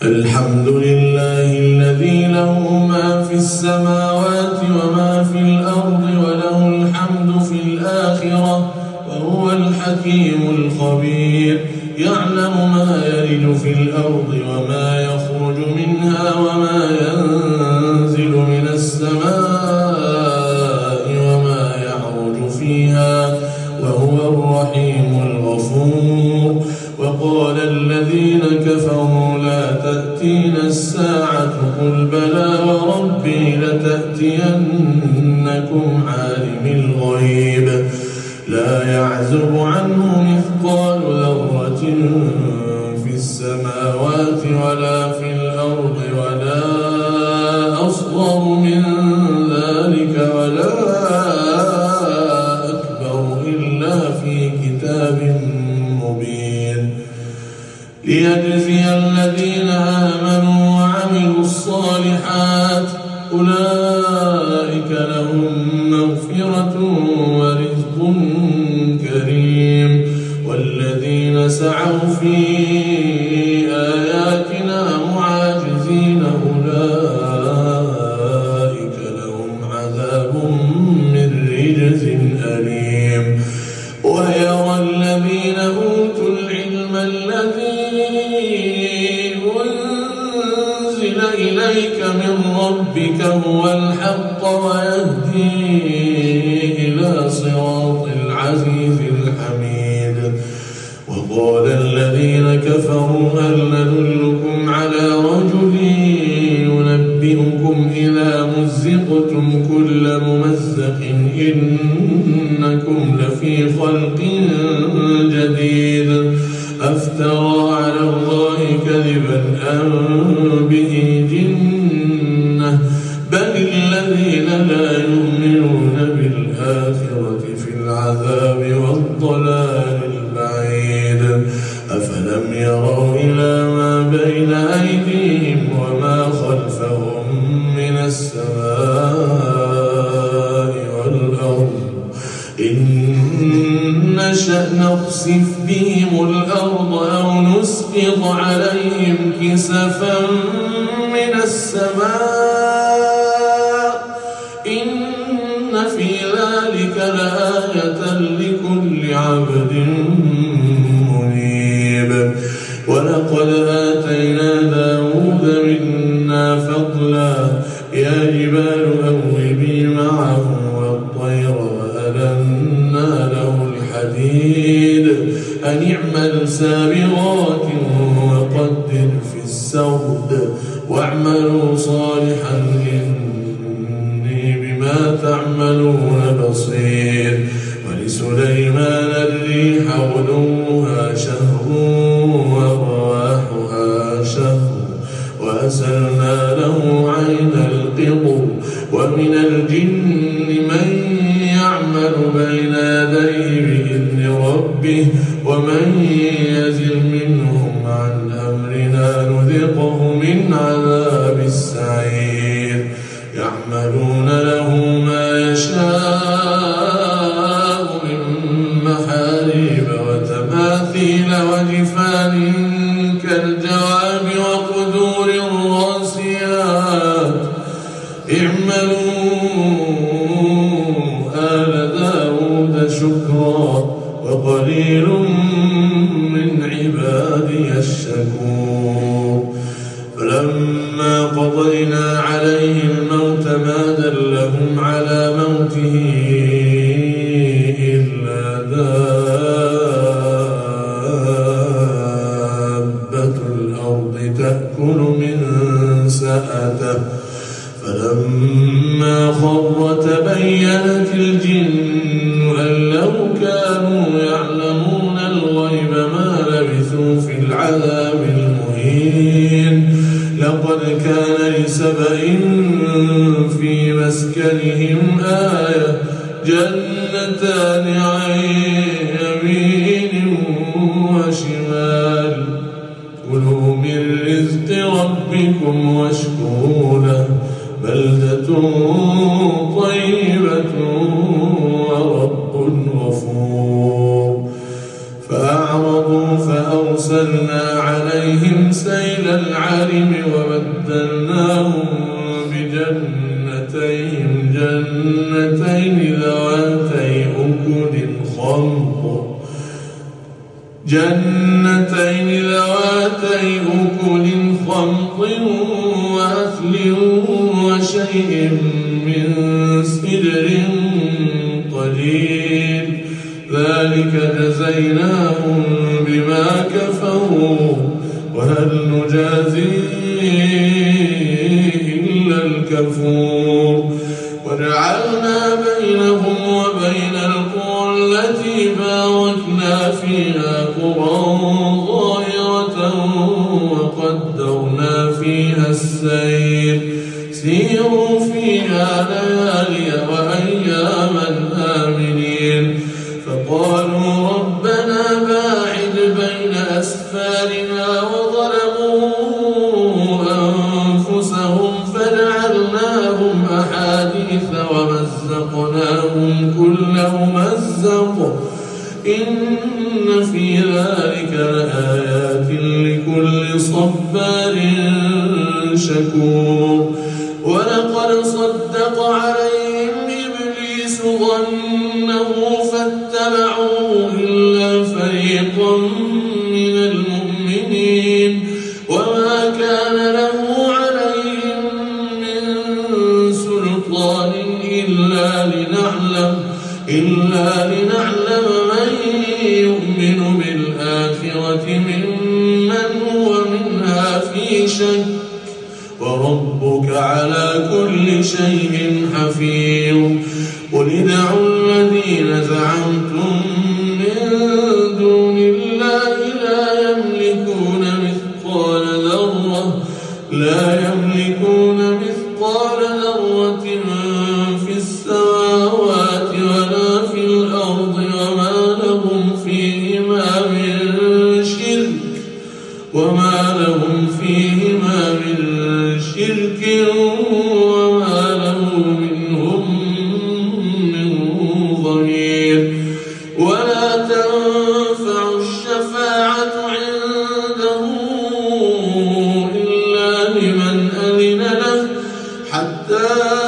الحمد لله الذي له ما في السماوات وما في الأرض وله الحمد في الآخرة وهو الحكيم الخبير. يعلم ما يلج في الأرض وما يخرج منها وما ينزل من السماء وما يعرج فيها وهو الرحيم الغفور. وقال الذين كفروا لا تأتينا الساعة قل بلى وربي لتأتينكم عالم الغيب لا يعزب عنه مثقال ذرة في السماوات ولا في الأرض ولا أصغر من ذلك ولا أكبر إلا في كتاب مبين ليجزي الذين آمنوا وعملوا الصالحات أولئك لهم مغفرة ورزق كريم. والذين سعوا في آياتنا معاجزين أولئك لهم عذاب من رجز أليم. ويرى الذين أوتوا العلم الذي أنزل إليك من ربك هو الحق ويهدي إلى صراط العزيز الحميد. وقال الذين كفروا هل ندلكم على رجل ينبئكم إذا مزقتم كل ممزق إنكم لفي خلق جديد أفترى على الله كذبا أم به جنة بل الذين لا يؤمنون بالآخرة في العذاب والضلال البعيد. أفلم يروا إلى ما بين أيديهم وما خلفهم من السماء والأرض إن نشأ نخسف بهم الأرض أو نسقط عليهم كسفا من السماء إن في ذلك لآية لكل عبد منيب. ولقد آتينا داود منا فضلا يا جبال أوبي معه والطير وألنا له الحديد أن اعمل سابغات وقدر في السرد واعملوا صالحا إني بما تعملون بصير. ولسليمان الريح غدوها شهر ورواحها شهر وأسلنا له عين القطر. ومن الجن من يعمل بين يديه بإذن ربه ومن يزل منهم عن أمرنا نذقه من عذاب السعير. يعملون له ما يشاء من محاريب وتماثيل وجفان كالجواب وقدور الراسيات اعملوا آل داود شكرا وقليل من عبادي الشكور. فلما قضينا عليه الموت ما دلهم على موته إلا دابة الأرض تأكل من سأته فلما خر تبينت الجن أن لو كانوا يعلمون الغيب ما لبثوا في العذاب المهين. لقد كان لسبإ في مسكنهم آية جنتان عن يمين وشمال كلوا من رزق ربكم واشكروا له بلدة طيبة ورب غفور. فأعرضوا فأرسلوا وأرسلنا عليهم سيل العرم وبدلناهم بجنتين ذواتي أكل خمط وأثل وشيء من سدر قليل ذلك جزيناهم بما كفروا وهل نجازي إلا الكفور وجعلنا بينهم وبين القرى التي باركنا فيها قرى ظاهرة وقدرنا فيها السير سيروا فيها ليالي وأياما آمنين فقالوا ربنا باعد بين أسفارنا وظلموا أنفسهم فجعلناهم أحاديث ومزقناهم كل ممزق إن في ذلك لآيات لكل صبار شكور ولقد صدق عليهم إبليس ظنه فاتبعوه إلا فريقا من المؤمنين وما كان له عليهم من سلطان إلا لنعلم من يؤمن بالآخرة ممن هو منها في شك وربك على كل شيء حفيظ قل ادعوا الذين زعمتم من دون الله لا يملكون مثقال ذرة في السماوات ولا في الأرض وما لهم فيهما من شرك وما له منهم من ظهير ولا تنفع الشفاعة عنده إلا لمن أذن له حتى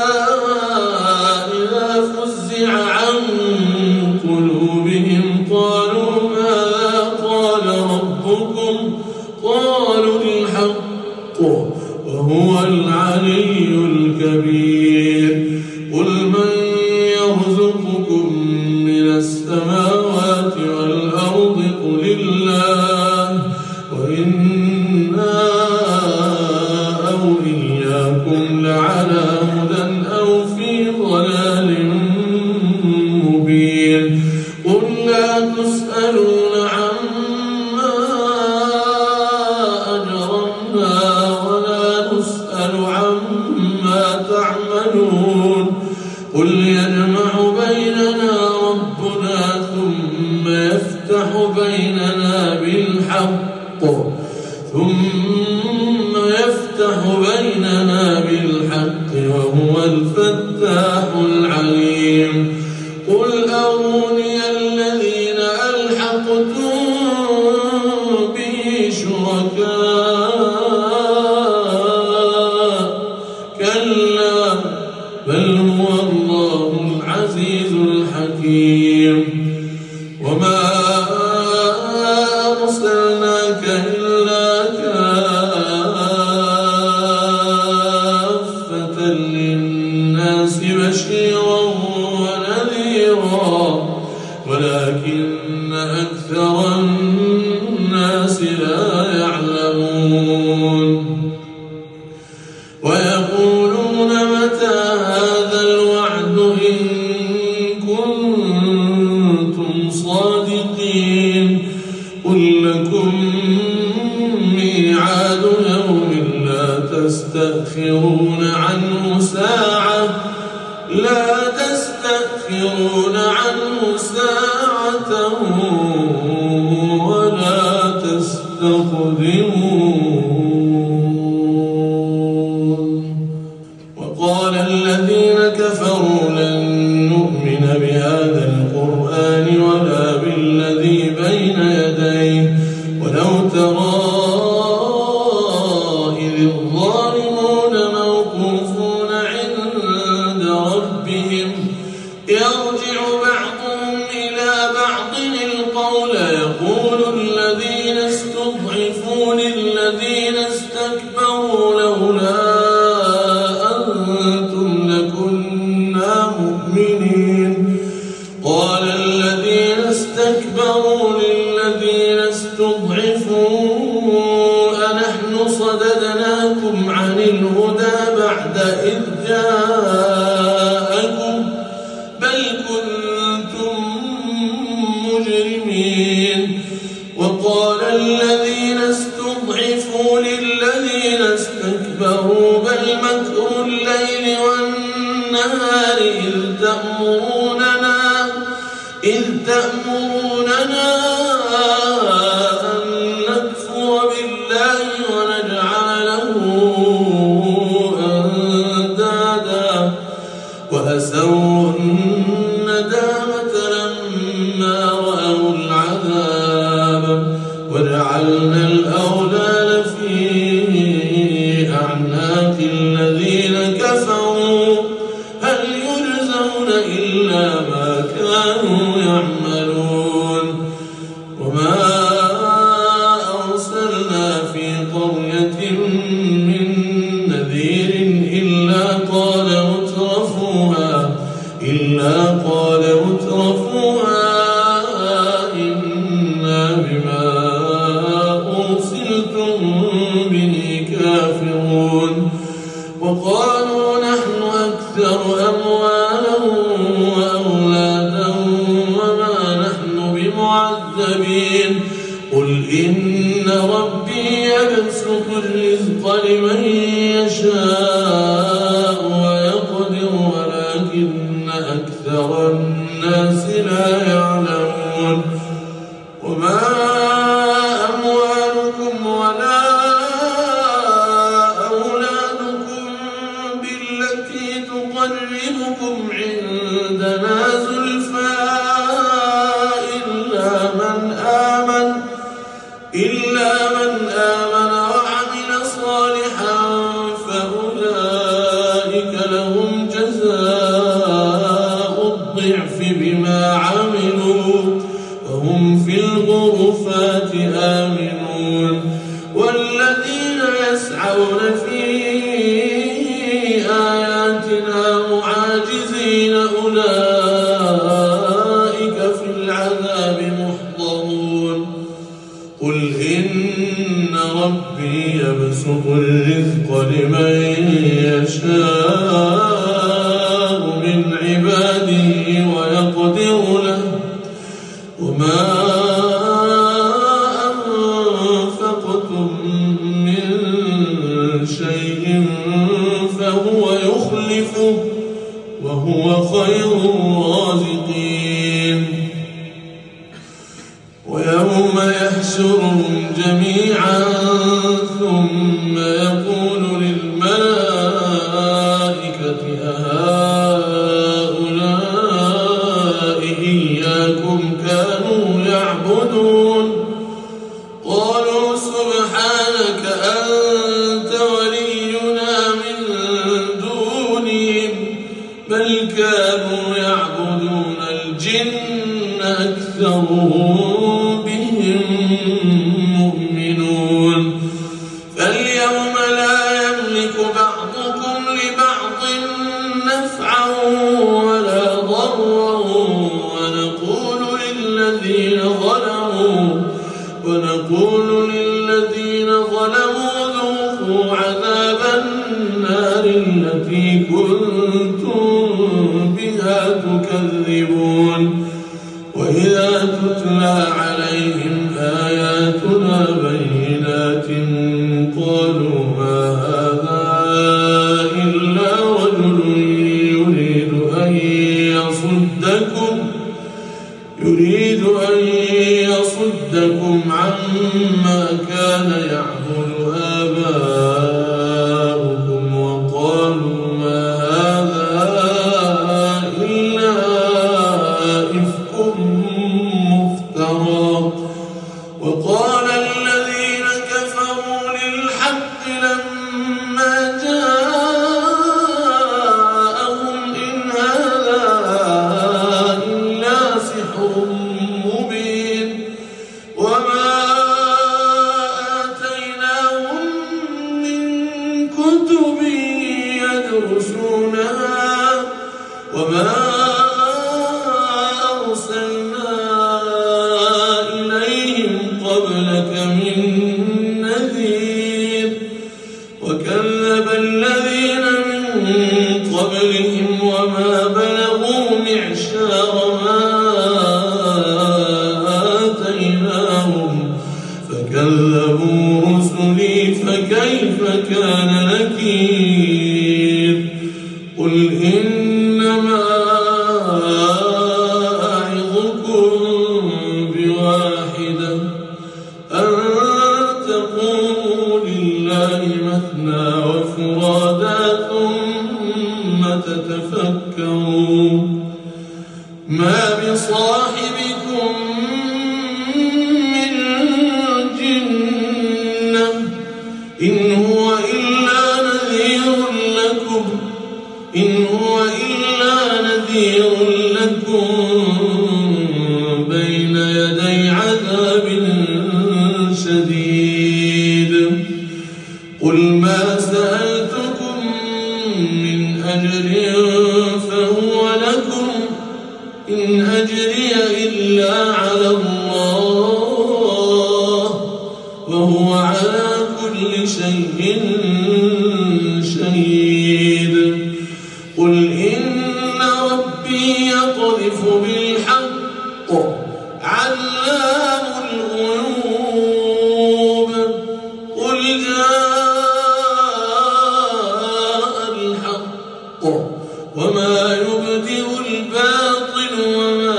إذا فزع عن قلوبهم قالوا ماذا قال ربكم قالوا الحق وهو العلي الكبير قل من يرزقكم من السماوات والأرض قل الله وإنا أو إياكم لعلى هدى أو في ضلال مبين قل لا تسألون عما أجرمنا ولا نسأل عما تعملون قل يجمع بيننا ربنا ثم يفتح بيننا بالحق وهو الفتاح العليم قل أروني الذين ألحقتم به شركاء كلا بل هو الله العزيز الحكيم وما أرسلناك إلا كافة للناس بشيرا ونذيرا ولكن أكثر الناس لا يعلمون ويقولون متى هذا الوعد إن كنتم صادقين قل لكم ميعاد يوم لا تستأخرون عنه ساعة ولا تستقدمون وقال الذين كفروا لن نؤمن بهذا القرآن ولا بالذي بين يديه ولو نحن صددناكم عن الهدى بعد إذ جاءكم بل كنتم مجرمين. وقال الذين استضعفوا للذين استكبروا بل مكر الليل والنهار إذ تأمروننا أن نكفر بالله ونجعل له أندادا وأسروا الندامة لما رأوا العذاب وجعلنا الأغلال في أعناق الذين كفروا هل يجزون إلا ما كانوا يعملون. وما أرسلنا في قرية من نذير إلا قال مترفوها إنا بما أرسلتم به كافرون. وقالوا نحن أكثر أموالا وأولادا وما نحن بمعذبين. قل إن ربي يبسط الرزق لمن يشاء ويقدر ولكن أكثر الناس لا يعلمون. وما أموالكم ولا أولادكم بالتي تقربكم عندنا زلفى إلا من آمن وعمل صالحا فأولئك لهم جزاء الضعف بما عملوا وهم في الغرفات آمنون. والذين يسعون في آياتنا معاجزين أولئك في العذاب محضرون. قل إن ربي يبسط الرزق لمن يشاء من عباده ويقدر له وما أنفقتم من شيء فهو يخلفه وهو خير الرازقين. ويوم يحشرهم جميعا ثم يقول للملائكة أهؤلاء إياكم كانوا يعبدون قالوا سبحانك أنت ولينا من دونهم بل كانوا يعبدون الجن أكثرهم بهم مؤمنون. فاليوم لا يملك بعضكم لبعض نفعا ولا ضرا ونقول للذين ظلموا ذوقوا عذاب النار التي كنتم بها تكذبون. وإذا تتلى عليهم آياتنا بينات قالوا ما هذا إلا رجل يريد أن يصدكم عما كان يعبد آباؤكم وقالوا ما هذا إلا إفك مفترى. وقال الذين كفروا للحق لما جاءهم إن هذا إلا سحر مبين. وما آتيناهم من كتب يدرسونها وما أرسلنا إليهم قبلك من نذير. كيف كان نكير قل إنما أعظكم بواحدة أن تقوموا لله مثنى وفرادا ثم تتفكروا ما بصاحبكم من جنة إن هو إلا نذير لكم بين يدي عذاب شديد قل ما سألتكم من أجر فهو لكم إن أجري إلا على الله وهو على كل شيء شهيد قل إن ربي يقذف بالحق علام الغيوب قل جاء الحق وما يبدئ الباطل وما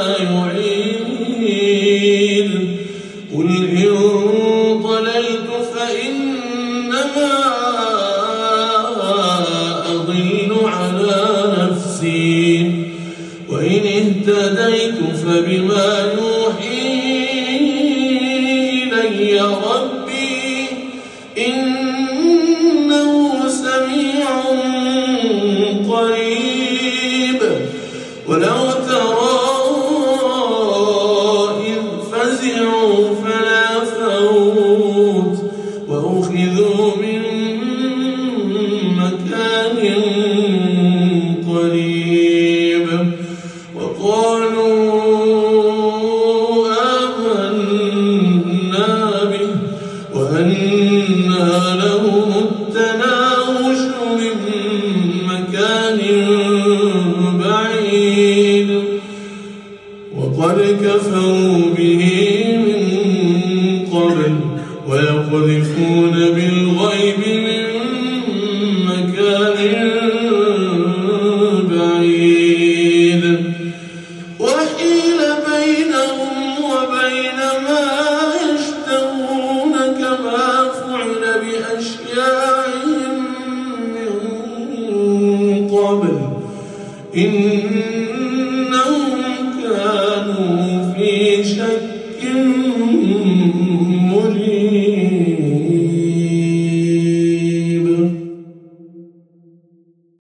يعيد قل إن ضللت فإنما أضل على نفسي وإن اهتديت فبما يوحي إلي ربي إنه سميع قريب ولو ترى إذ فزعوا فلا فوت وأخذوا من مكان قريب وقالوا آمنا به وأنى لهم التناوش من مكان بعيد وقد كفروا به من قبل ويقذفون بالغيب من مكان بعيد وحيل بينهم وبين ما يشتهون كما فعل بأشياعهم من قبل إنهم كانوا في شك